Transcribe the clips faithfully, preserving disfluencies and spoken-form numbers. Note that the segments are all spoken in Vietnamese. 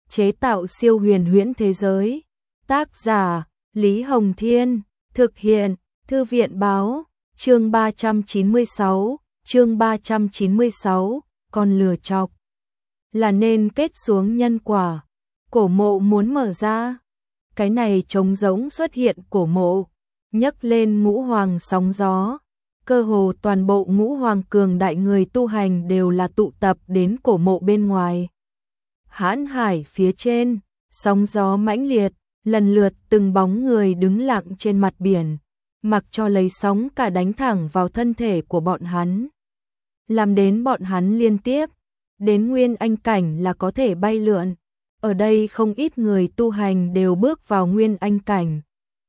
chế tạo siêu huyền huyễn thế giới. Tác giả Lý Hồng Thiên, thực hiện Thư viện Báo, chương ba trăm chín mươi sáu, chương ba trăm chín mươi sáu, con lừa chọc. Là nên kết xuống nhân quả, cổ mộ muốn mở ra. Cái này trống rỗng xuất hiện cổ mộ, nhấc lên ngũ hoàng sóng gió. Cơ hồ toàn bộ ngũ hoàng cường đại người tu hành đều là tụ tập đến cổ mộ bên ngoài. Hãn hải phía trên, sóng gió mãnh liệt, lần lượt từng bóng người đứng lặng trên mặt biển, mặc cho lấy sóng cả đánh thẳng vào thân thể của bọn hắn. Làm đến bọn hắn liên tiếp, đến nguyên anh cảnh là có thể bay lượn. Ở đây không ít người tu hành đều bước vào nguyên anh cảnh.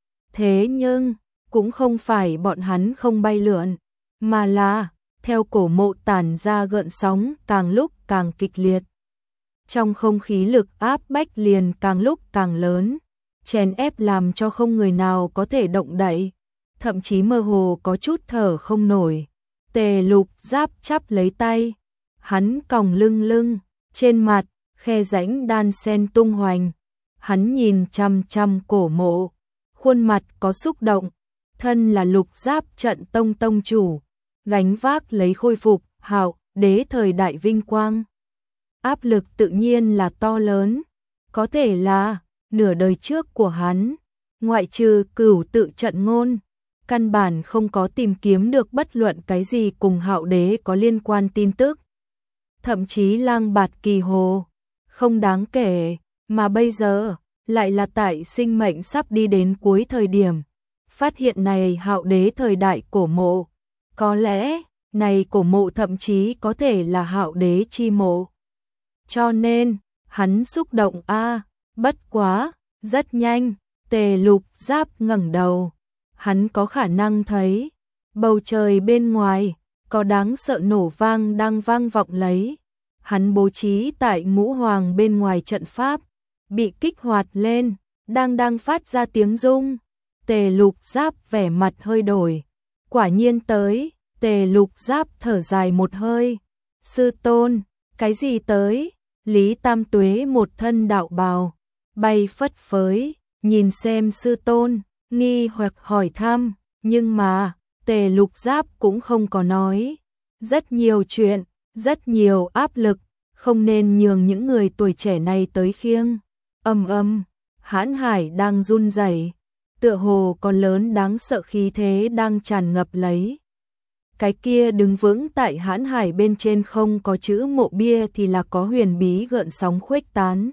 Thế nhưng, cũng không phải bọn hắn không bay lượn, mà là, theo cổ mộ tản ra gợn sóng càng lúc càng kịch liệt. Trong không khí lực áp bách liền càng lúc càng lớn, chèn ép làm cho không người nào có thể động đậy, thậm chí mơ hồ có chút thở không nổi. Tề Lục Giáp chắp lấy tay, hắn còng lưng lưng, trên mặt, khe rãnh đan sen tung hoành. Hắn nhìn chăm chăm cổ mộ, khuôn mặt có xúc động, thân là Lục Giáp trận tông tông chủ, gánh vác lấy khôi phục, hạo, đế thời đại vinh quang. Áp lực tự nhiên là to lớn, có thể là, nửa đời trước của hắn, ngoại trừ cửu tự trận ngôn, căn bản không có tìm kiếm được bất luận cái gì cùng hạo đế có liên quan tin tức. Thậm chí lang bạt kỳ hồ, không đáng kể, mà bây giờ, lại là tại sinh mệnh sắp đi đến cuối thời điểm. Phát hiện này hạo đế thời đại cổ mộ, có lẽ, này cổ mộ thậm chí có thể là hạo đế chi mộ. Cho nên, hắn xúc động a, bất quá, rất nhanh, Tề Lục Giáp ngẩng đầu. Hắn có khả năng thấy, bầu trời bên ngoài, có đáng sợ nổ vang đang vang vọng lấy. Hắn bố trí tại ngũ hoàng bên ngoài trận pháp, bị kích hoạt lên, đang đang phát ra tiếng rung. Tề Lục Giáp vẻ mặt hơi đổi. Quả nhiên tới, Tề Lục Giáp thở dài một hơi. Sư tôn, cái gì tới? Lý Tam Tuế một thân đạo bào, bay phất phới, nhìn xem sư tôn, nghi hoặc hỏi thăm, nhưng mà, Tề Lục Giáp cũng không có nói. Rất nhiều chuyện, rất nhiều áp lực, không nên nhường những người tuổi trẻ này tới khiêng. Ầm ầm, hãn hải đang run rẩy, tựa hồ con lớn đáng sợ khí thế đang tràn ngập lấy. Cái kia đứng vững tại hãn hải bên trên không có chữ mộ bia thì là có huyền bí gợn sóng khuếch tán.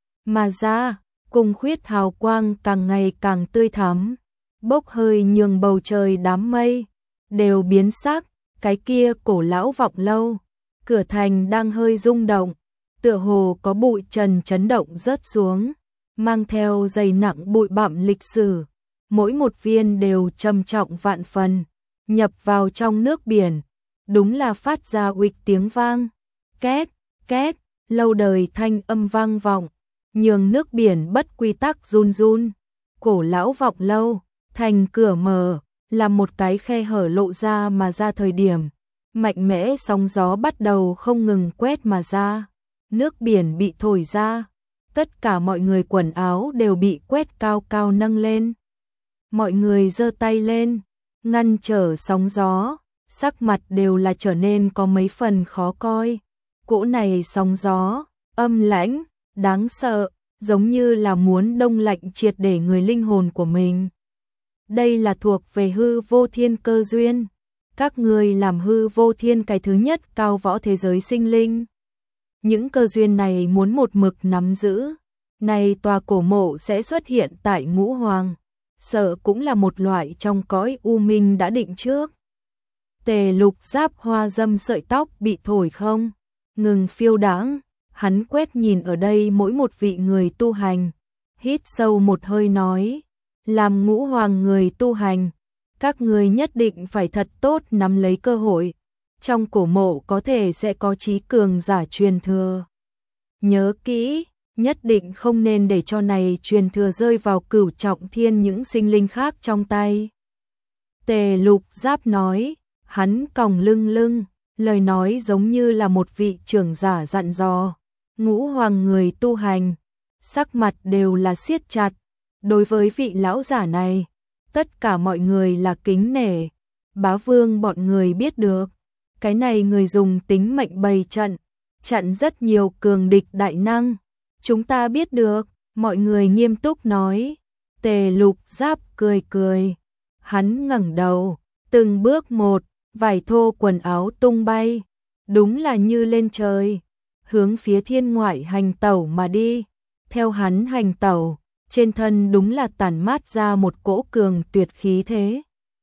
Mà ra, cùng khuyết hào quang càng ngày càng tươi thắm, bốc hơi nhường bầu trời đám mây, đều biến sắc. Cái kia cổ lão vọng lâu, cửa thành đang hơi rung động, tựa hồ có bụi trần chấn động rớt xuống, mang theo dày nặng bụi bặm lịch sử, mỗi một viên đều trầm trọng vạn phần, nhập vào trong nước biển, đúng là phát ra uịch tiếng vang, két, két, lâu đời thanh âm vang vọng, nhường nước biển bất quy tắc run run. Cổ lão vọng lâu, thành cửa mở, là một cái khe hở lộ ra mà ra thời điểm, mạnh mẽ sóng gió bắt đầu không ngừng quét mà ra, nước biển bị thổi ra, tất cả mọi người quần áo đều bị quét cao cao nâng lên. Mọi người giơ tay lên, ngăn trở sóng gió, sắc mặt đều là trở nên có mấy phần khó coi. Cỗ này sóng gió, âm lãnh, đáng sợ, giống như là muốn đông lạnh triệt để người linh hồn của mình. Đây là thuộc về hư vô thiên cơ duyên. Các người làm hư vô thiên cái thứ nhất cao võ thế giới sinh linh. Những cơ duyên này muốn một mực nắm giữ. Này tòa cổ mộ sẽ xuất hiện tại ngũ hoàng. Sợ cũng là một loại trong cõi u minh đã định trước. Tề Lục Giáp hoa dâm sợi tóc bị thổi không ngừng phiêu đãng. Hắn quét nhìn ở đây mỗi một vị người tu hành. Hít sâu một hơi nói. Làm ngũ hoàng người tu hành, các người nhất định phải thật tốt nắm lấy cơ hội. Trong cổ mộ có thể sẽ có trí cường giả truyền thừa. Nhớ kỹ, nhất định không nên để cho này truyền thừa rơi vào cửu trọng thiên những sinh linh khác trong tay. Tề Lục Giáp nói, hắn còng lưng lưng, lời nói giống như là một vị trưởng giả dặn dò. Ngũ hoàng người tu hành, sắc mặt đều là siết chặt. Đối với vị lão giả này, tất cả mọi người là kính nể. Bá Vương bọn người biết được, cái này người dùng tính mệnh bày trận, chặn rất nhiều cường địch đại năng. Chúng ta biết được, mọi người nghiêm túc nói. Tề Lục Giáp cười cười, hắn ngẩng đầu, từng bước một, vải thô quần áo tung bay, đúng là như lên trời, hướng phía thiên ngoại hành tẩu mà đi. Theo hắn hành tẩu, trên thân đúng là tản mát ra một cỗ cường tuyệt khí thế.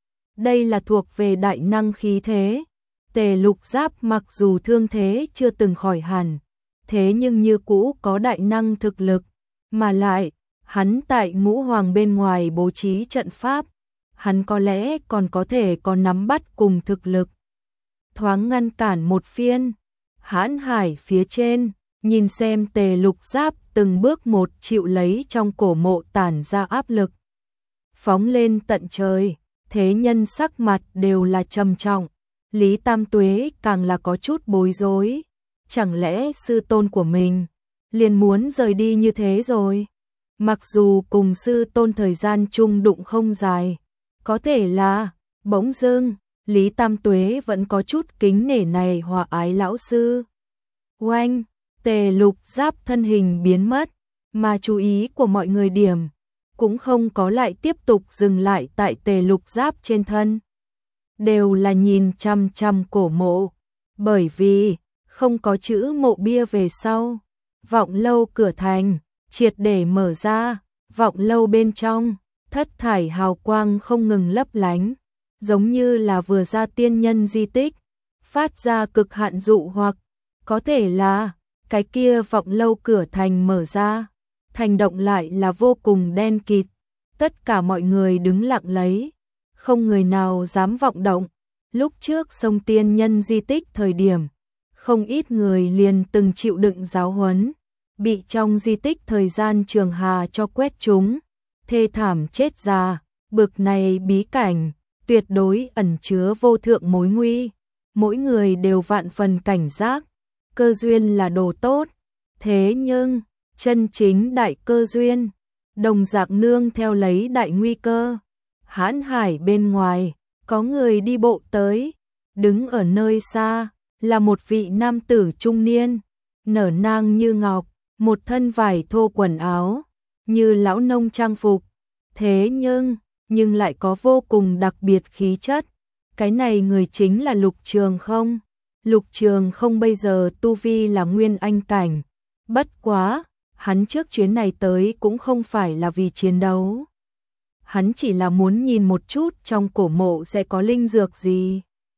Đây là thuộc về đại năng khí thế. Tề Lục Giáp mặc dù thương thế chưa từng khỏi hẳn, thế nhưng như cũ có đại năng thực lực, mà lại, hắn tại ngũ hoàng bên ngoài bố trí trận pháp, hắn có lẽ còn có thể có nắm bắt cùng thực lực. Thoáng ngăn cản một phiên, Hãn Hải phía trên, nhìn xem Tề Lục Giáp từng bước một chịu lấy trong cổ mộ tản ra áp lực. Phóng lên tận trời, thế nhân sắc mặt đều là trầm trọng, Lý Tam Tuế càng là có chút bối rối. Chẳng lẽ sư tôn của mình liền muốn rời đi như thế rồi? Mặc dù cùng sư tôn thời gian chung đụng không dài, có thể là, bỗng dưng, Lý Tam Tuế vẫn có chút kính nể này hòa ái lão sư. Oanh, Tề Lục Giáp thân hình biến mất, mà chú ý của mọi người điểm, cũng không có lại tiếp tục dừng lại tại Tề Lục Giáp trên thân. Đều là nhìn chăm chăm cổ mộ, bởi vì không có chữ mộ bia về sau. Vọng lâu cửa thành, triệt để mở ra, vọng lâu bên trong, thất thải hào quang không ngừng lấp lánh, giống như là vừa ra tiên nhân di tích, phát ra cực hạn dụ hoặc, có thể là, cái kia vọng lâu cửa thành mở ra, thành động lại là vô cùng đen kịt, tất cả mọi người đứng lặng lấy, không người nào dám vọng động. Lúc trước sông tiên nhân di tích thời điểm, không ít người liền từng chịu đựng giáo huấn, bị trong di tích thời gian trường hà cho quét chúng, thê thảm chết già. Bực này bí cảnh, tuyệt đối ẩn chứa vô thượng mối nguy, mỗi người đều vạn phần cảnh giác. Cơ duyên là đồ tốt, thế nhưng chân chính đại cơ duyên, đồng dạng nương theo lấy đại nguy cơ. Hãn Hải bên ngoài, có người đi bộ tới, đứng ở nơi xa, là một vị nam tử trung niên, nở nang như ngọc, một thân vải thô quần áo, như lão nông trang phục, thế nhưng, nhưng lại có vô cùng đặc biệt khí chất. Cái này người chính là Lục Trường Không. Lục Trường Không bây giờ tu vi là nguyên anh cảnh, bất quá, hắn trước chuyến này tới cũng không phải là vì chiến đấu. Hắn chỉ là muốn nhìn một chút trong cổ mộ sẽ có linh dược gì.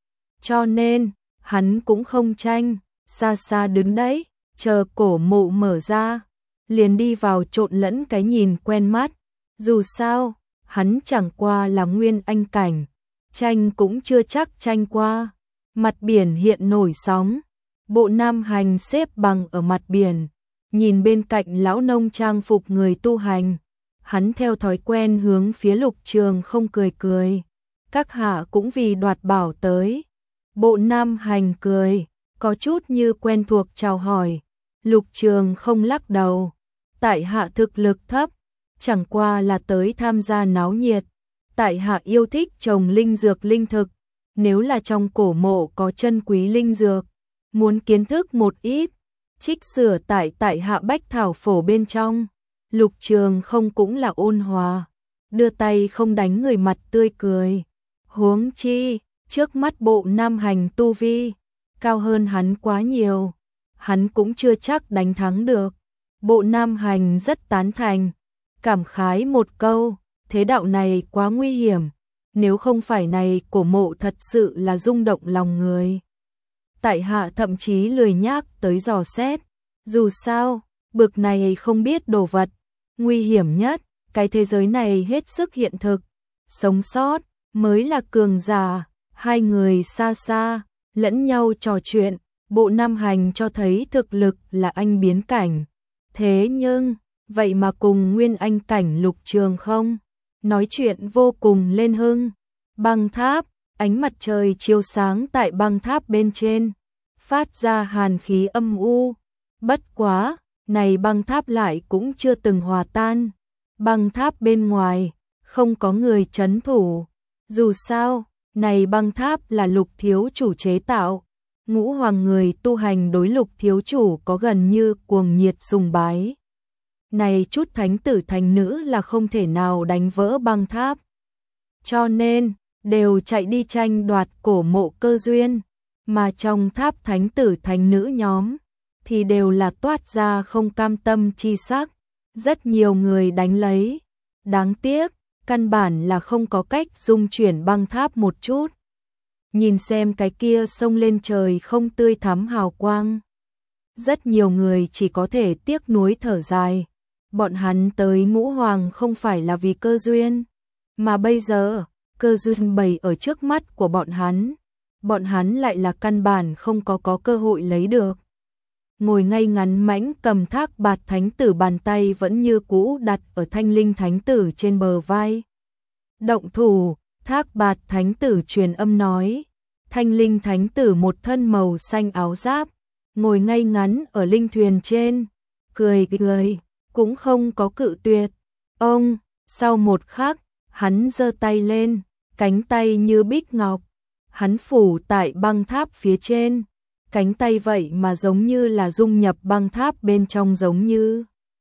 Cho nên, hắn cũng không tranh, xa xa đứng đấy, chờ cổ mộ mở ra, liền đi vào trộn lẫn cái nhìn quen mắt. Dù sao, hắn chẳng qua là nguyên anh cảnh, tranh cũng chưa chắc tranh qua. Mặt biển hiện nổi sóng, Bộ Nam Hành xếp bằng ở mặt biển, nhìn bên cạnh lão nông trang phục người tu hành. Hắn theo thói quen hướng phía Lục Trường Không cười cười. Các hạ cũng vì đoạt bảo tới. Bộ Nam Hành cười, có chút như quen thuộc chào hỏi. Lục Trường Không lắc đầu. Tại hạ thực lực thấp, chẳng qua là tới tham gia náo nhiệt. Tại hạ yêu thích trồng linh dược linh thực. Nếu là trong cổ mộ có chân quý linh dược, muốn kiến thức một ít, trích sửa tại tại hạ bách thảo phổ bên trong. Lục Trường Không cũng là ôn hòa, đưa tay không đánh người mặt tươi cười. Huống chi, trước mắt Bộ Nam Hành tu vi, cao hơn hắn quá nhiều, hắn cũng chưa chắc đánh thắng được. Bộ Nam Hành rất tán thành, cảm khái một câu, thế đạo này quá nguy hiểm, nếu không phải này cổ mộ thật sự là rung động lòng người. Tại hạ thậm chí lười nhác tới dò xét, dù sao, bực này không biết đồ vật, nguy hiểm nhất, cái thế giới này hết sức hiện thực, sống sót mới là cường giả. Hai người xa xa, lẫn nhau trò chuyện, Bộ Nam Hành cho thấy thực lực là anh biến cảnh. Thế nhưng, vậy mà cùng nguyên anh cảnh Lục Trường Không, nói chuyện vô cùng lên hưng. Băng tháp, ánh mặt trời chiếu sáng tại băng tháp bên trên, phát ra hàn khí âm u. Bất quá, này băng tháp lại cũng chưa từng hòa tan. Băng tháp bên ngoài, không có người trấn thủ. Dù sao, này băng tháp là Lục thiếu chủ chế tạo. Ngũ hoàng người tu hành đối Lục thiếu chủ có gần như cuồng nhiệt sùng bái. Này chút thánh tử thánh nữ là không thể nào đánh vỡ băng tháp. Cho nên, đều chạy đi tranh đoạt cổ mộ cơ duyên. Mà trong tháp thánh tử thánh nữ nhóm, thì đều là toát ra không cam tâm chi sắc. Rất nhiều người đánh lấy. Đáng tiếc, căn bản là không có cách dung chuyển băng tháp một chút. Nhìn xem cái kia sông lên trời không tươi thắm hào quang. Rất nhiều người chỉ có thể tiếc nuối thở dài. Bọn hắn tới Ngũ Hoàng không phải là vì cơ duyên. Mà bây giờ, cơ duyên bày ở trước mắt của bọn hắn. Bọn hắn lại là căn bản không có có cơ hội lấy được. Ngồi ngay ngắn mãnh cầm Thác Bạt thánh tử bàn tay vẫn như cũ đặt ở Thanh Linh thánh tử trên bờ vai. Động thủ, Thác Bạt thánh tử truyền âm nói. Thanh Linh thánh tử một thân màu xanh áo giáp, ngồi ngay ngắn ở linh thuyền trên, cười cười, cũng không có cự tuyệt. Ông, sau một khắc, hắn giơ tay lên, cánh tay như bích ngọc, hắn phủ tại băng tháp phía trên. Cánh tay vậy mà giống như là dung nhập băng tháp bên trong giống như.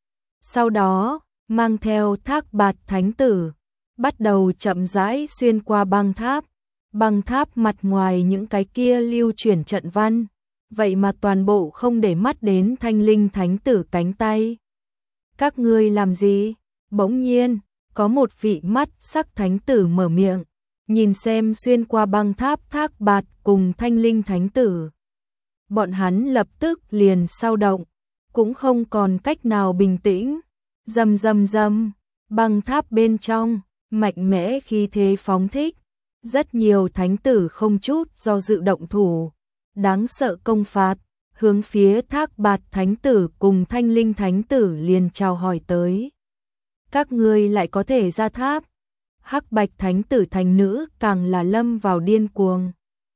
Sau đó, mang theo Thác Bạt thánh tử, bắt đầu chậm rãi xuyên qua băng tháp. Băng tháp mặt ngoài những cái kia lưu chuyển trận văn, vậy mà toàn bộ không để mắt đến Thanh Linh thánh tử cánh tay. Các ngươi làm gì? Bỗng nhiên, có một vị mắt sắc thánh tử mở miệng, nhìn xem xuyên qua băng tháp Thác Bạt cùng Thanh Linh thánh tử. Bọn hắn lập tức liền sao động, cũng không còn cách nào bình tĩnh. Rầm rầm rầm, băng tháp bên trong, mạnh mẽ khí thế phóng thích. Rất nhiều thánh tử không chút do dự động thủ, đáng sợ công phạt, hướng phía Thác Bạt thánh tử cùng Thanh Linh thánh tử liền chào hỏi tới. Các ngươi lại có thể ra tháp. Hắc Bạch thánh tử thánh nữ càng là lâm vào điên cuồng.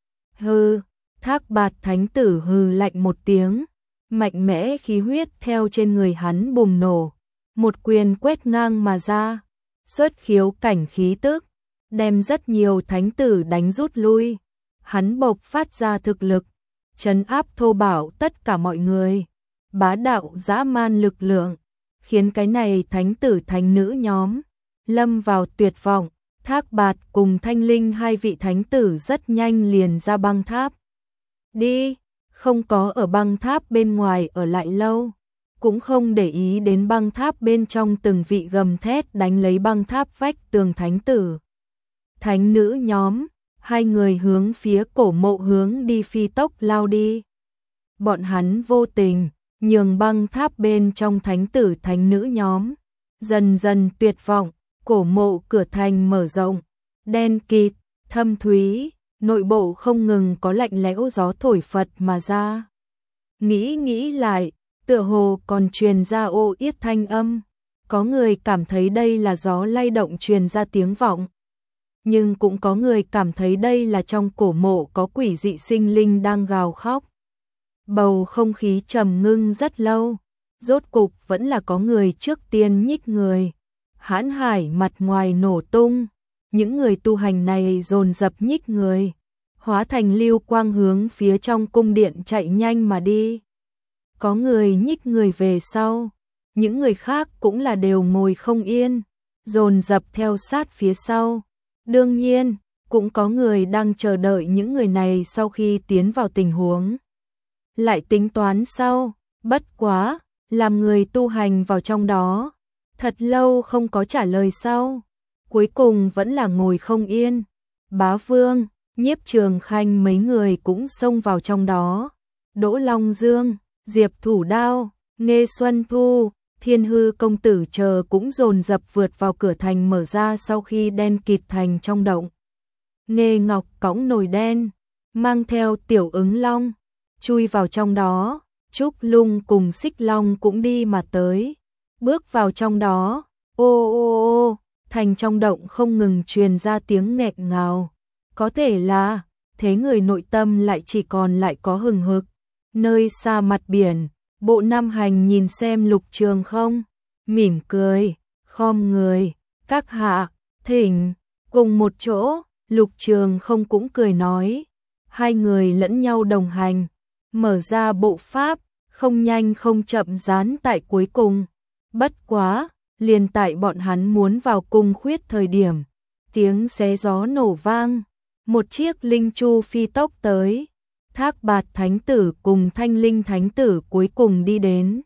Hừ, Thác Bạt thánh tử hừ lạnh một tiếng, mạnh mẽ khí huyết theo trên người hắn bùng nổ, một quyền quét ngang mà ra, xuất khiếu cảnh khí tức, đem rất nhiều thánh tử đánh rút lui. Hắn bộc phát ra thực lực, trấn áp thô bạo tất cả mọi người, bá đạo dã man lực lượng, khiến cái này thánh tử thánh nữ nhóm lâm vào tuyệt vọng. Thác Bạt cùng Thanh Linh hai vị thánh tử rất nhanh liền ra băng tháp. Đi, không có ở băng tháp bên ngoài ở lại lâu, cũng không để ý đến băng tháp bên trong từng vị gầm thét đánh lấy băng tháp vách tường thánh tử. Thánh nữ nhóm, hai người hướng phía cổ mộ hướng đi phi tốc lao đi. Bọn hắn vô tình, nhường băng tháp bên trong thánh tử thánh nữ nhóm. Dần dần tuyệt vọng, cổ mộ cửa thành mở rộng, đen kịt, thâm thúy, nội bộ không ngừng có lạnh lẽo gió thổi phật mà ra. Nghĩ nghĩ lại, tựa hồ còn truyền ra ô yết thanh âm. Có người cảm thấy đây là gió lay động truyền ra tiếng vọng. Nhưng cũng có người cảm thấy đây là trong cổ mộ có quỷ dị sinh linh đang gào khóc. Bầu không khí trầm ngưng rất lâu, rốt cục vẫn là có người trước tiên nhích người. Hãn hải mặt ngoài nổ tung, những người tu hành này dồn dập nhích người, hóa thành lưu quang hướng phía trong cung điện chạy nhanh mà đi. Có người nhích người về sau, những người khác cũng là đều ngồi không yên, dồn dập theo sát phía sau. Đương nhiên, cũng có người đang chờ đợi những người này sau khi tiến vào tình huống. Lại tính toán sau, bất quá, làm người tu hành vào trong đó. Thật lâu không có trả lời sau, cuối cùng vẫn là ngồi không yên. Bá Vương, Nhiếp Trường Khanh mấy người cũng xông vào trong đó. Đỗ Long Dương, Diệp Thủ Đao, Nghê Xuân Thu, Thiên Hư công tử chờ cũng dồn dập vượt vào cửa thành mở ra sau khi đen kịt thành trong động. Nghê Ngọc cõng nồi đen, mang theo Tiểu Ứng Long, chui vào trong đó. Trúc Lung cùng Xích Long cũng đi mà tới. Bước vào trong đó, ô ô ô, thành trong động không ngừng truyền ra tiếng nghẹn ngào. Có thể là, thế người nội tâm lại chỉ còn lại có hừng hực. Nơi xa mặt biển, Bộ Nam Hành nhìn xem Lục Trường không, mỉm cười, khom người, các hạ, thỉnh, cùng một chỗ, Lục Trường không cũng cười nói, hai người lẫn nhau đồng hành, mở ra bộ pháp, không nhanh không chậm dán tại cuối cùng. Bất quá, liền tại bọn hắn muốn vào cung khuyết thời điểm, tiếng xé gió nổ vang, một chiếc linh chu phi tốc tới, Thác Bạt Thánh Tử cùng Thanh Linh Thánh Tử cuối cùng đi đến.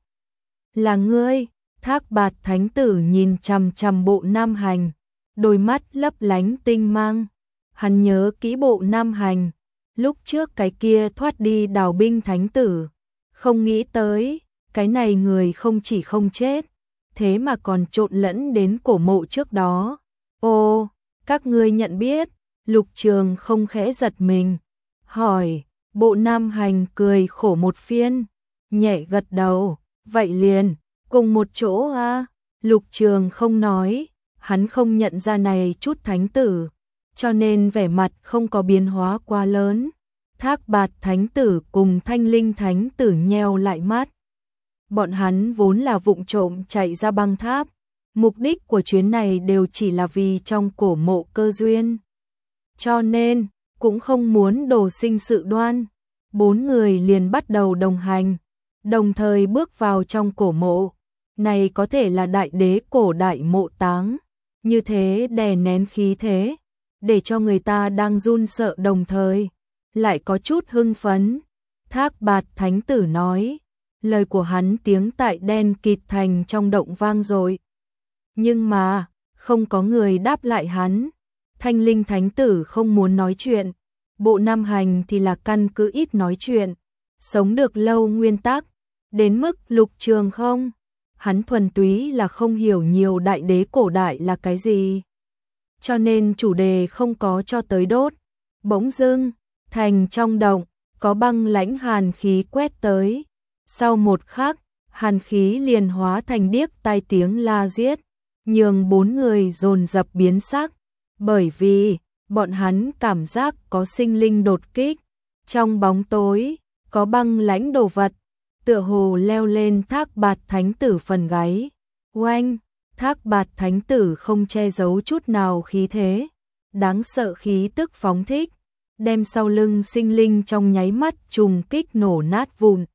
Là ngươi? Thác Bạt Thánh Tử nhìn chằm chằm Bộ Nam Hành, đôi mắt lấp lánh tinh mang. Hắn nhớ kỹ Bộ Nam Hành, lúc trước cái kia thoát đi đào binh thánh tử, không nghĩ tới, cái này người không chỉ không chết, thế mà còn trộn lẫn đến cổ mộ trước đó. Ô, các ngươi nhận biết? Lục Trường không khẽ giật mình, hỏi. Bộ Nam Hành cười khổ một phiên, nhẹ gật đầu, vậy liền, cùng một chỗ à? Lục Trường không nói, hắn không nhận ra này chút thánh tử, cho nên vẻ mặt không có biến hóa quá lớn. Thác Bạt Thánh Tử cùng Thanh Linh Thánh Tử nheo lại mắt. Bọn hắn vốn là vụng trộm chạy ra băng tháp, mục đích của chuyến này đều chỉ là vì trong cổ mộ cơ duyên. Cho nên, cũng không muốn đổ sinh sự đoan. Bốn người liền bắt đầu đồng hành, đồng thời bước vào trong cổ mộ. Này có thể là đại đế cổ đại mộ táng, như thế đè nén khí thế, để cho người ta đang run sợ đồng thời, lại có chút hưng phấn. Thác Bạt Thánh Tử nói, lời của hắn tiếng tại đen kịt thành trong động vang rồi. Nhưng mà, không có người đáp lại hắn. Thanh Linh Thánh Tử không muốn nói chuyện, Bộ Nam Hành thì là căn cứ ít nói chuyện, sống được lâu nguyên tắc, đến mức Lục Trường không, hắn thuần túy là không hiểu nhiều đại đế cổ đại là cái gì. Cho nên chủ đề không có cho tới đốt. Bỗng dưng, thành trong động, có băng lãnh hàn khí quét tới. Sau một khắc, hàn khí liền hóa thành điếc tai tiếng la giết, nhường bốn người dồn dập biến sắc, bởi vì bọn hắn cảm giác có sinh linh đột kích. Trong bóng tối, có băng lãnh đồ vật, tựa hồ leo lên Thác Bạt Thánh Tử phần gáy. Oanh, Thác Bạt Thánh Tử không che giấu chút nào khí thế, đáng sợ khí tức phóng thích, đem sau lưng sinh linh trong nháy mắt trùng kích nổ nát vụn.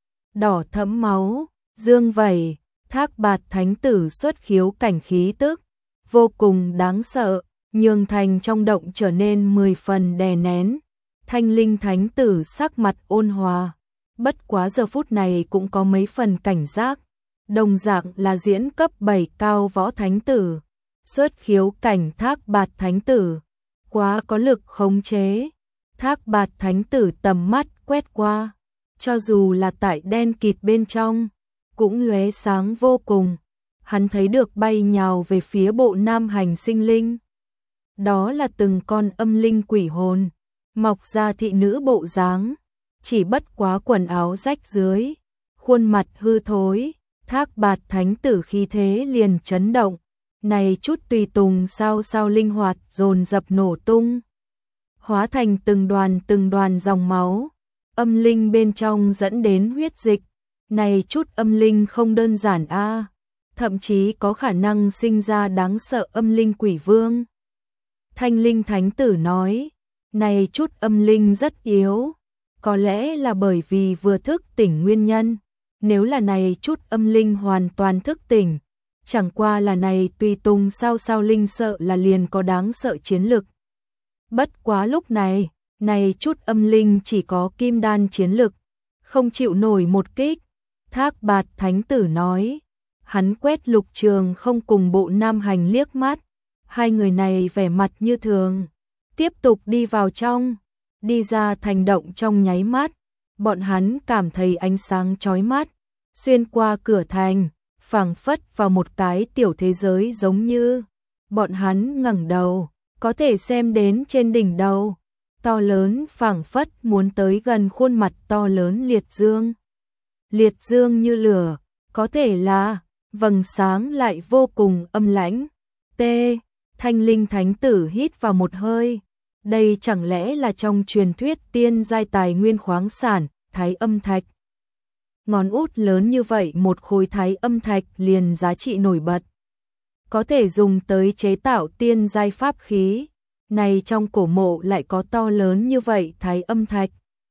Đỏ thẫm máu, dương vẩy, Thác Bạt Thánh Tử xuất khiếu cảnh khí tức, vô cùng đáng sợ, nhường thành trong động trở nên mười phần đè nén. Thanh Linh Thánh Tử sắc mặt ôn hòa, bất quá giờ phút này cũng có mấy phần cảnh giác. Đồng dạng là diễn cấp bảy cao võ thánh tử, xuất khiếu cảnh Thác Bạt Thánh Tử, quá có lực khống chế. Thác Bạt Thánh Tử tầm mắt quét qua, cho dù là tại đen kịt bên trong, cũng lóe sáng vô cùng. Hắn thấy được bay nhào về phía Bộ Nam Hành sinh linh. Đó là từng con âm linh quỷ hồn, mọc ra thị nữ bộ dáng, chỉ bất quá quần áo rách dưới, khuôn mặt hư thối. Thác Bạt Thánh Tử khí thế liền chấn động, này chút tùy tùng sao sao linh hoạt dồn dập nổ tung, hóa thành từng đoàn từng đoàn dòng máu, âm linh bên trong dẫn đến huyết dịch. Này chút âm linh không đơn giản a, thậm chí có khả năng sinh ra đáng sợ âm linh quỷ vương. Thanh Linh Thánh Tử nói, này chút âm linh rất yếu, có lẽ là bởi vì vừa thức tỉnh nguyên nhân. Nếu là này chút âm linh hoàn toàn thức tỉnh, chẳng qua là này tùy tùng sao sao linh sợ là liền có đáng sợ chiến lực. Bất quá lúc này, này chút âm linh chỉ có kim đan chiến lực, không chịu nổi một kích. Thác Bạt Thánh Tử nói, hắn quét Lục Trường không cùng Bộ Nam Hành liếc mắt, hai người này vẻ mặt như thường, tiếp tục đi vào trong, đi ra thành động trong nháy mắt. Bọn hắn cảm thấy ánh sáng chói mắt, xuyên qua cửa thành, phảng phất vào một cái tiểu thế giới giống như. Bọn hắn ngẩng đầu, có thể xem đến trên đỉnh đầu, to lớn phảng phất muốn tới gần khuôn mặt to lớn liệt dương. Liệt dương như lửa, có thể là, vầng sáng lại vô cùng âm lãnh. T. Thanh Linh Thánh Tử hít vào một hơi. Đây chẳng lẽ là trong truyền thuyết tiên giai tài nguyên khoáng sản, Thái Âm Thạch. ngón út lớn như vậy một khối thái âm thạch liền giá trị nổi bật. Có thể dùng tới chế tạo tiên giai pháp khí, này trong cổ mộ lại có to lớn như vậy thái âm thạch.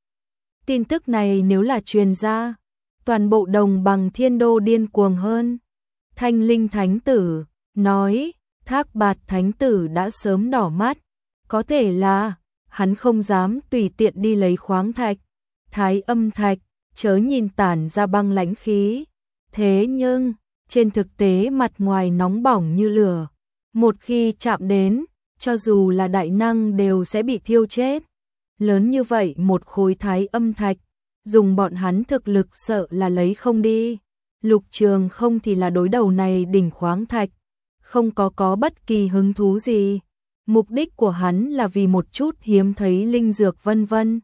Tin tức này nếu là truyền ra, toàn bộ đồng bằng thiên đô điên cuồng hơn. Thanh Linh Thánh Tử nói, Thác Bạt Thánh Tử đã sớm đỏ mắt, có thể là hắn không dám tùy tiện đi lấy khoáng thạch, thái âm thạch, chớ nhìn tản ra băng lãnh khí. Thế nhưng, trên thực tế mặt ngoài nóng bỏng như lửa, một khi chạm đến, cho dù là đại năng đều sẽ bị thiêu chết. Lớn như vậy một khối thái âm thạch, dùng bọn hắn thực lực sợ là lấy không đi. Lục Trường không thì là đối đầu này đỉnh khoáng thạch, không có có bất kỳ hứng thú gì. Mục đích của hắn là vì một chút hiếm thấy linh dược vân vân.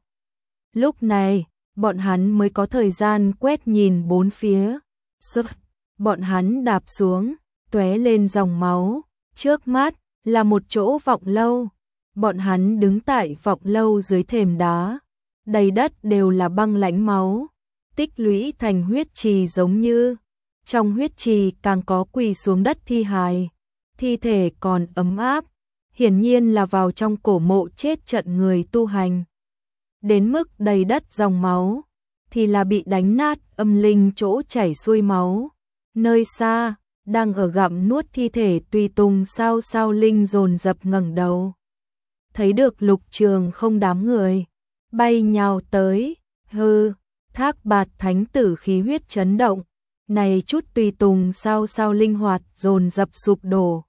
Lúc này, bọn hắn mới có thời gian quét nhìn bốn phía. Sức, bọn hắn đạp xuống, tóe lên dòng máu. Trước mắt là một chỗ vọng lâu. Bọn hắn đứng tại vọng lâu dưới thềm đá. Đầy đất đều là băng lãnh máu, tích lũy thành huyết trì giống như. Trong huyết trì càng có quỳ xuống đất thi hài. Thi thể còn ấm áp, hiển nhiên là vào trong cổ mộ chết trận người tu hành. Đến mức đầy đất dòng máu, thì là bị đánh nát âm linh chỗ chảy xuôi máu. Nơi xa, đang ở gặm nuốt thi thể tùy tùng sao sao linh dồn dập ngẩng đầu. Thấy được Lục Trường không đám người, bay nhào tới, hư, Thác Bạt Thánh Tử khí huyết chấn động. Này chút tùy tùng sao sao linh hoạt dồn dập sụp đổ,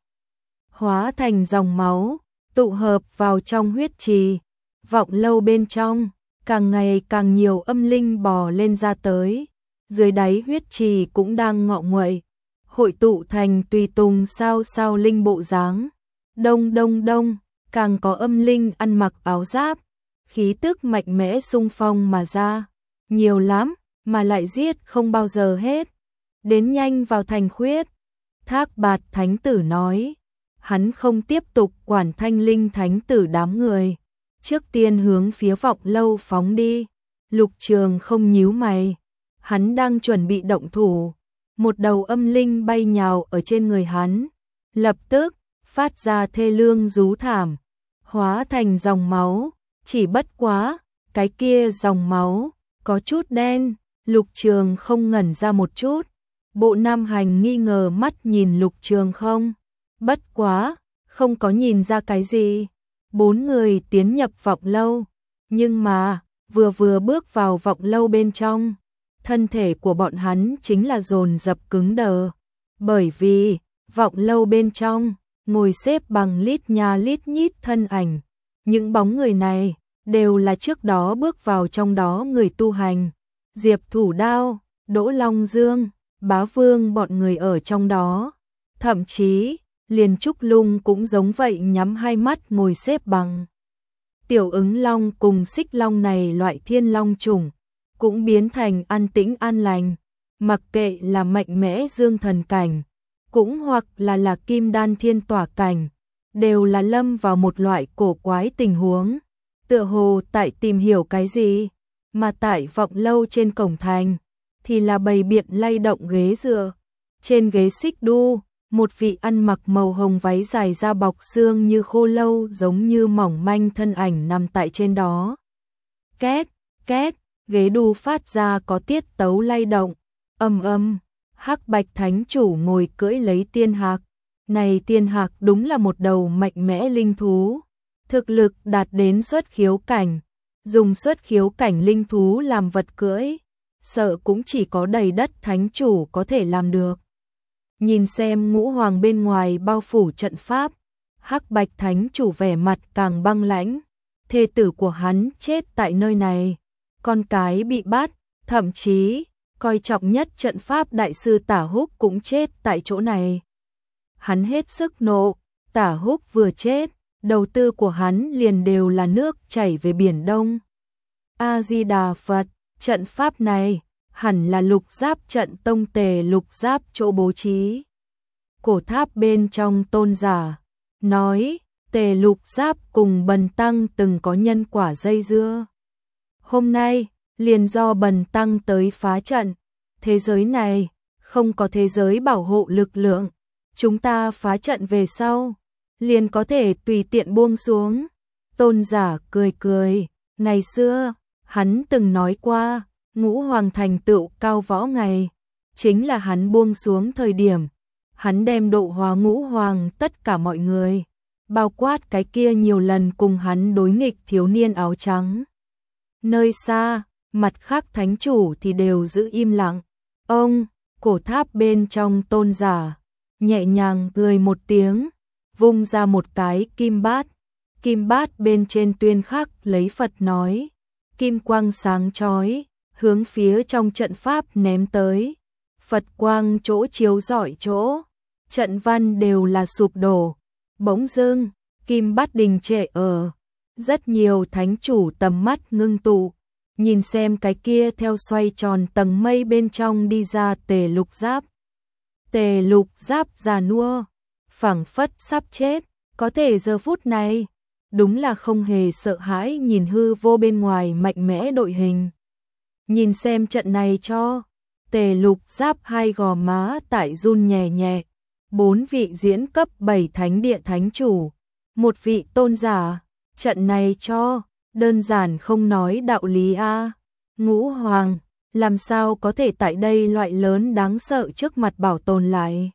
hóa thành dòng máu, tụ hợp vào trong huyết trì. Vọng lâu bên trong, càng ngày càng nhiều âm linh bò lên ra tới. Dưới đáy huyết trì cũng đang ngọ nguậy, hội tụ thành tùy tùng sao sao linh bộ dáng. Đông đông đông, càng có âm linh ăn mặc áo giáp, khí tức mạnh mẽ xung phong mà ra. Nhiều lắm, mà lại giết không bao giờ hết. Đến nhanh vào thành khuyết. Thác Bạt Thánh Tử nói, hắn không tiếp tục quản Thanh Linh Thánh Tử đám người, trước tiên hướng phía vọng lâu phóng đi. Lục Trường không nhíu mày, hắn đang chuẩn bị động thủ. Một đầu âm linh bay nhào ở trên người hắn, lập tức phát ra thê lương rú thảm, hóa thành dòng máu. Chỉ bất quá, cái kia dòng máu có chút đen. Lục Trường không ngẩn ra một chút. Bộ Nam Hành nghi ngờ mắt nhìn Lục Trường không, bất quá, không có nhìn ra cái gì. Bốn người tiến nhập vọng lâu, nhưng mà, vừa vừa bước vào vọng lâu bên trong, thân thể của bọn hắn chính là dồn dập cứng đờ. Bởi vì, vọng lâu bên trong, ngồi xếp bằng lít nha lít nhít thân ảnh. Những bóng người này, đều là trước đó bước vào trong đó người tu hành. Diệp Thủ Đao, Đỗ Long Dương, Bá Vương bọn người ở trong đó. Thậm chí, liền Trúc Lung cũng giống vậy nhắm hai mắt ngồi xếp bằng. Tiểu Ứng Long cùng Xích Long này loại thiên long chủng, cũng biến thành an tĩnh an lành. Mặc kệ là mạnh mẽ dương thần cảnh, cũng hoặc là là kim đan thiên tỏa cảnh, đều là lâm vào một loại cổ quái tình huống. Tựa hồ tại tìm hiểu cái gì, mà tại vọng lâu trên cổng thành, thì là bày biện lay động ghế dựa. Trên ghế xích đu, một vị ăn mặc màu hồng váy dài da bọc xương như khô lâu giống như mỏng manh thân ảnh nằm tại trên đó. Két, két, ghế đu phát ra có tiết tấu lay động, ầm ầm. Hắc Bạch Thánh Chủ ngồi cưỡi lấy tiên hạc. Này tiên hạc đúng là một đầu mạnh mẽ linh thú, thực lực đạt đến xuất khiếu cảnh. Dùng xuất khiếu cảnh linh thú làm vật cưỡi, sợ cũng chỉ có đầy đất thánh chủ có thể làm được. Nhìn xem ngũ hoàng bên ngoài bao phủ trận pháp, Hắc Bạch Thánh Chủ vẻ mặt càng băng lãnh. Thê tử của hắn chết tại nơi này, con cái bị bắt, thậm chí coi trọng nhất trận pháp đại sư Tả Húc cũng chết tại chỗ này. Hắn hết sức nộ, Tả Húc vừa chết, đầu tư của hắn liền đều là nước chảy về biển Đông. A-di-đà Phật, trận pháp này hẳn là Lục Giáp trận tông Tề Lục Giáp chỗ bố trí. Cổ tháp bên trong tôn giả nói, Tề Lục Giáp cùng Bần Tăng từng có nhân quả dây dưa. Hôm nay, liền do Bần Tăng tới phá trận, thế giới này không có thế giới bảo hộ lực lượng, chúng ta phá trận về sau, liền có thể tùy tiện buông xuống. Tôn giả cười cười, ngày xưa, hắn từng nói qua, ngũ hoàng thành tựu cao võ ngày, chính là hắn buông xuống thời điểm, hắn đem độ hóa ngũ hoàng tất cả mọi người, bao quát cái kia nhiều lần cùng hắn đối nghịch thiếu niên áo trắng. Nơi xa, mặt khác thánh chủ thì đều giữ im lặng. Ông, cổ tháp bên trong tôn giả, nhẹ nhàng cười một tiếng, vung ra một cái kim bát. Kim bát bên trên tuyên khắc lấy Phật nói, kim quang sáng chói, hướng phía trong trận pháp ném tới. Phật quang chỗ chiếu rọi chỗ, trận văn đều là sụp đổ. Bỗng dưng, kim bát đình trệ ở. Rất nhiều thánh chủ tầm mắt ngưng tụ, nhìn xem cái kia theo xoay tròn tầng mây bên trong đi ra Tề Lục Giáp. Tề Lục Giáp già nua, phảng phất sắp chết, có thể giờ phút này, đúng là không hề sợ hãi nhìn hư vô bên ngoài mạnh mẽ đội hình. Nhìn xem trận này cho, Tề Lục Giáp hai gò má tại run nhẹ nhẹ, bốn vị diễn cấp bảy thánh địa thánh chủ, một vị tôn giả, trận này cho, đơn giản không nói đạo lý a. Ngũ hoàng, làm sao có thể tại đây loại lớn đáng sợ trước mặt bảo tồn lại.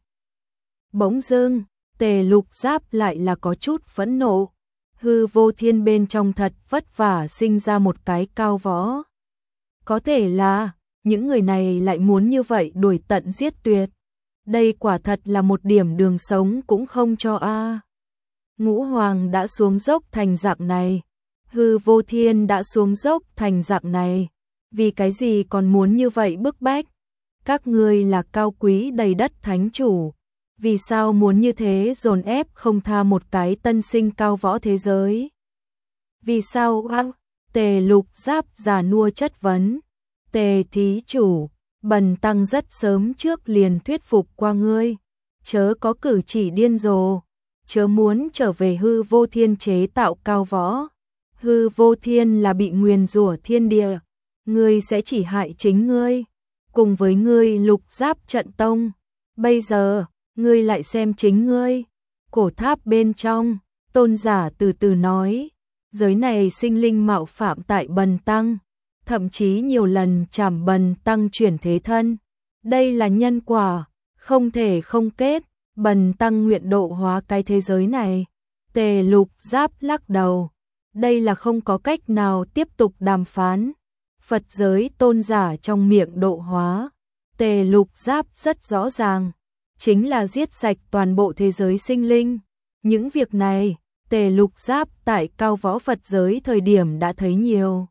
Bỗng dưng, Tề Lục Giáp lại là có chút phẫn nộ. Hư vô thiên bên trong thật vất vả sinh ra một cái cao võ. Có thể là, những người này lại muốn như vậy đuổi tận giết tuyệt. Đây quả thật là một điểm đường sống cũng không cho a. Ngũ hoàng đã xuống dốc thành dạng này. Hư vô thiên đã xuống dốc thành dạng này. Vì cái gì còn muốn như vậy bức bách? Các ngươi là cao quý đầy đất thánh chủ. Vì sao muốn như thế dồn ép không tha một cái tân sinh cao võ thế giới? Vì sao ăng? Tề Lục Giáp già nua chất vấn. Tề thí chủ, bần tăng rất sớm trước liền thuyết phục qua ngươi. Chớ có cử chỉ điên rồ. Chớ muốn trở về hư vô thiên chế tạo cao võ. Hư vô thiên là bị nguyền rủa thiên địa. Ngươi sẽ chỉ hại chính ngươi. Cùng với ngươi Lục Giáp trận tông. Bây giờ, ngươi lại xem chính ngươi. Cổ tháp bên trong, tôn giả từ từ nói, giới này sinh linh mạo phạm tại bần tăng, thậm chí nhiều lần trảm bần tăng chuyển thế thân. Đây là nhân quả, không thể không kết, bần tăng nguyện độ hóa cái thế giới này. Tề Lục Giáp lắc đầu, đây là không có cách nào tiếp tục đàm phán. Phật giới tôn giả trong miệng độ hóa, Tề Lục Giáp rất rõ ràng. Chính là giết sạch toàn bộ thế giới sinh linh. Những việc này, Tề Lục Giáp tại cao võ Phật giới thời điểm đã thấy nhiều.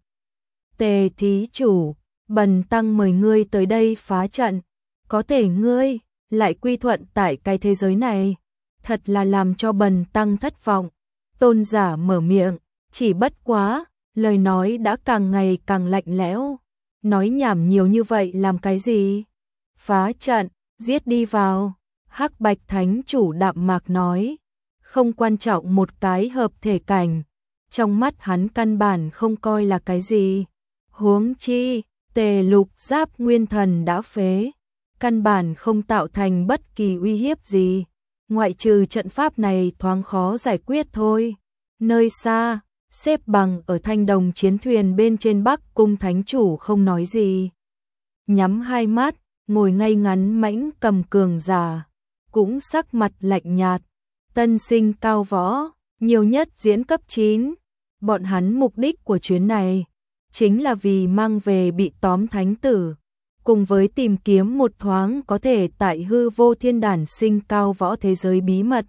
Tề thí chủ, bần tăng mời ngươi tới đây phá trận. Có thể ngươi lại quy thuận tại cái thế giới này. Thật là làm cho bần tăng thất vọng. Tôn giả mở miệng, chỉ bất quá, lời nói đã càng ngày càng lạnh lẽo. Nói nhảm nhiều như vậy làm cái gì? Phá trận, giết đi vào. Hắc Bạch Thánh chủ đạm mạc nói, không quan trọng một cái hợp thể cảnh, trong mắt hắn căn bản không coi là cái gì. Huống chi, Tề Lục Giáp nguyên thần đã phế, căn bản không tạo thành bất kỳ uy hiếp gì, ngoại trừ trận pháp này thoáng khó giải quyết thôi. Nơi xa, xếp bằng ở thanh đồng chiến thuyền bên trên Bắc Cung Thánh chủ không nói gì. Nhắm hai mắt, ngồi ngay ngắn mãnh cầm cường giả. Cũng sắc mặt lạnh nhạt, tân sinh cao võ, nhiều nhất diễn cấp chín. Bọn hắn mục đích của chuyến này, chính là vì mang về bị tóm thánh tử, cùng với tìm kiếm một thoáng có thể tại hư vô thiên đản sinh cao võ thế giới bí mật.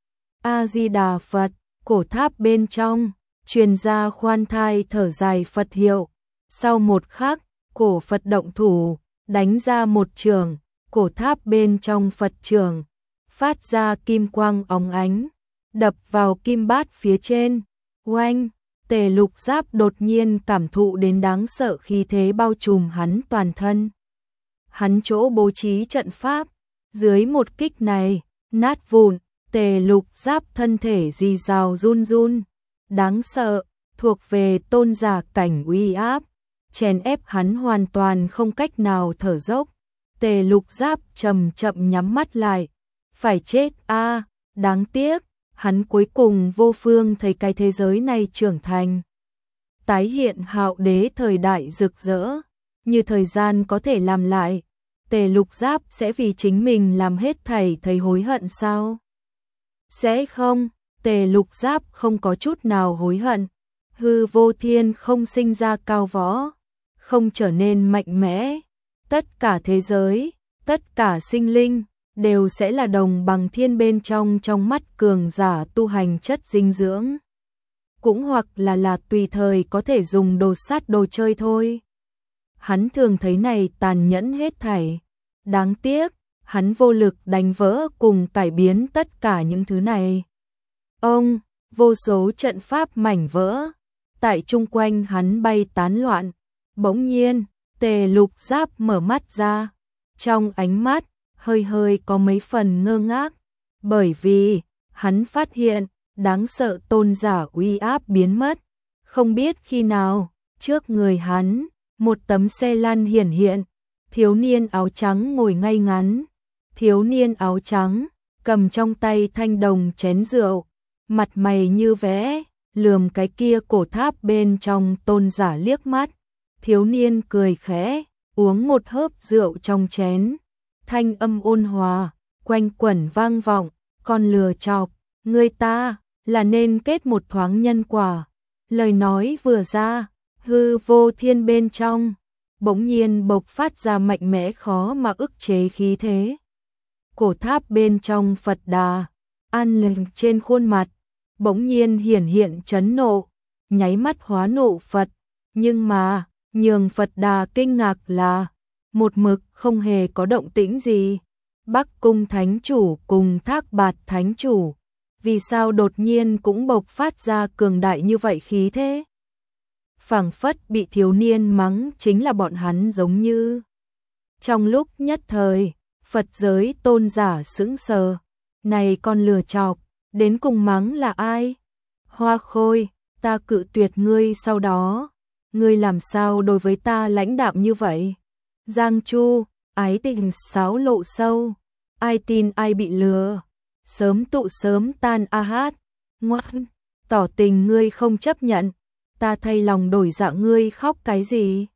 A-di-đà Phật, cổ tháp bên trong, truyền ra khoan thai thở dài Phật hiệu. Sau một khắc, cổ Phật động thủ, đánh ra một trường, cổ tháp bên trong Phật trường. Phát ra kim quang óng ánh, đập vào kim bát phía trên. Oanh, Tề Lục Giáp đột nhiên cảm thụ đến đáng sợ khí thế bao trùm hắn toàn thân. Hắn chỗ bố trí trận pháp, dưới một kích này, nát vụn, Tề Lục Giáp thân thể rì rào run run. Đáng sợ, thuộc về tôn giả cảnh uy áp, chèn ép hắn hoàn toàn không cách nào thở dốc. Tề Lục Giáp chậm chậm nhắm mắt lại. Phải chết a, đáng tiếc, hắn cuối cùng vô phương thấy cái thế giới này trưởng thành. Tái hiện Hạo Đế thời đại rực rỡ, như thời gian có thể làm lại, Tề Lục Giáp sẽ vì chính mình làm hết thảy thấy hối hận sao? Sẽ không, Tề Lục Giáp không có chút nào hối hận. Hư Vô Thiên không sinh ra cao võ, không trở nên mạnh mẽ. Tất cả thế giới, tất cả sinh linh, đều sẽ là đồng bằng thiên bên trong trong mắt cường giả tu hành chất dinh dưỡng. Cũng hoặc là là tùy thời có thể dùng đồ sát đồ chơi thôi. Hắn thường thấy này tàn nhẫn hết thảy. Đáng tiếc, hắn vô lực đánh vỡ cùng cải biến tất cả những thứ này. Ông, vô số trận pháp mảnh vỡ, tại chung quanh hắn bay tán loạn. Bỗng nhiên, Tề Lục Giáp mở mắt ra. Trong ánh mắt, hơi hơi có mấy phần ngơ ngác. Bởi vì, hắn phát hiện, đáng sợ tôn giả uy áp biến mất. Không biết khi nào, trước người hắn, một tấm xe lăn hiển hiện. Thiếu niên áo trắng ngồi ngay ngắn. Thiếu niên áo trắng, cầm trong tay thanh đồng chén rượu. Mặt mày như vẽ, lườm cái kia cổ tháp bên trong tôn giả liếc mắt. Thiếu niên cười khẽ, uống một hớp rượu trong chén. Thanh âm ôn hòa, quanh quẩn vang vọng, con lừa chọc, người ta, là nên kết một thoáng nhân quả. Lời nói vừa ra, Hư Vô Thiên bên trong, bỗng nhiên bộc phát ra mạnh mẽ khó mà ức chế khí thế. Cổ tháp bên trong Phật Đà, an lừng trên khuôn mặt, bỗng nhiên hiển hiện chấn nộ, nháy mắt hóa nộ Phật. Nhưng mà, nhường Phật Đà kinh ngạc là, một mực không hề có động tĩnh gì. Bắc Cung Thánh Chủ cùng Thác Bạt Thánh Chủ, vì sao đột nhiên cũng bộc phát ra cường đại như vậy khí thế? Phảng phất bị thiếu niên mắng chính là bọn hắn giống như. Trong lúc nhất thời, Phật giới tôn giả sững sờ. Này con lừa chọc, đến cùng mắng là ai? Hoa Khôi, ta cự tuyệt ngươi sau đó. Ngươi làm sao đối với ta lãnh đạm như vậy? Giang Chu, ái tình sáo lộ sâu. Ai tin ai bị lừa? Sớm tụ sớm tan a hát. Ngoan, tỏ tình ngươi không chấp nhận. Ta thay lòng đổi dạ ngươi khóc cái gì?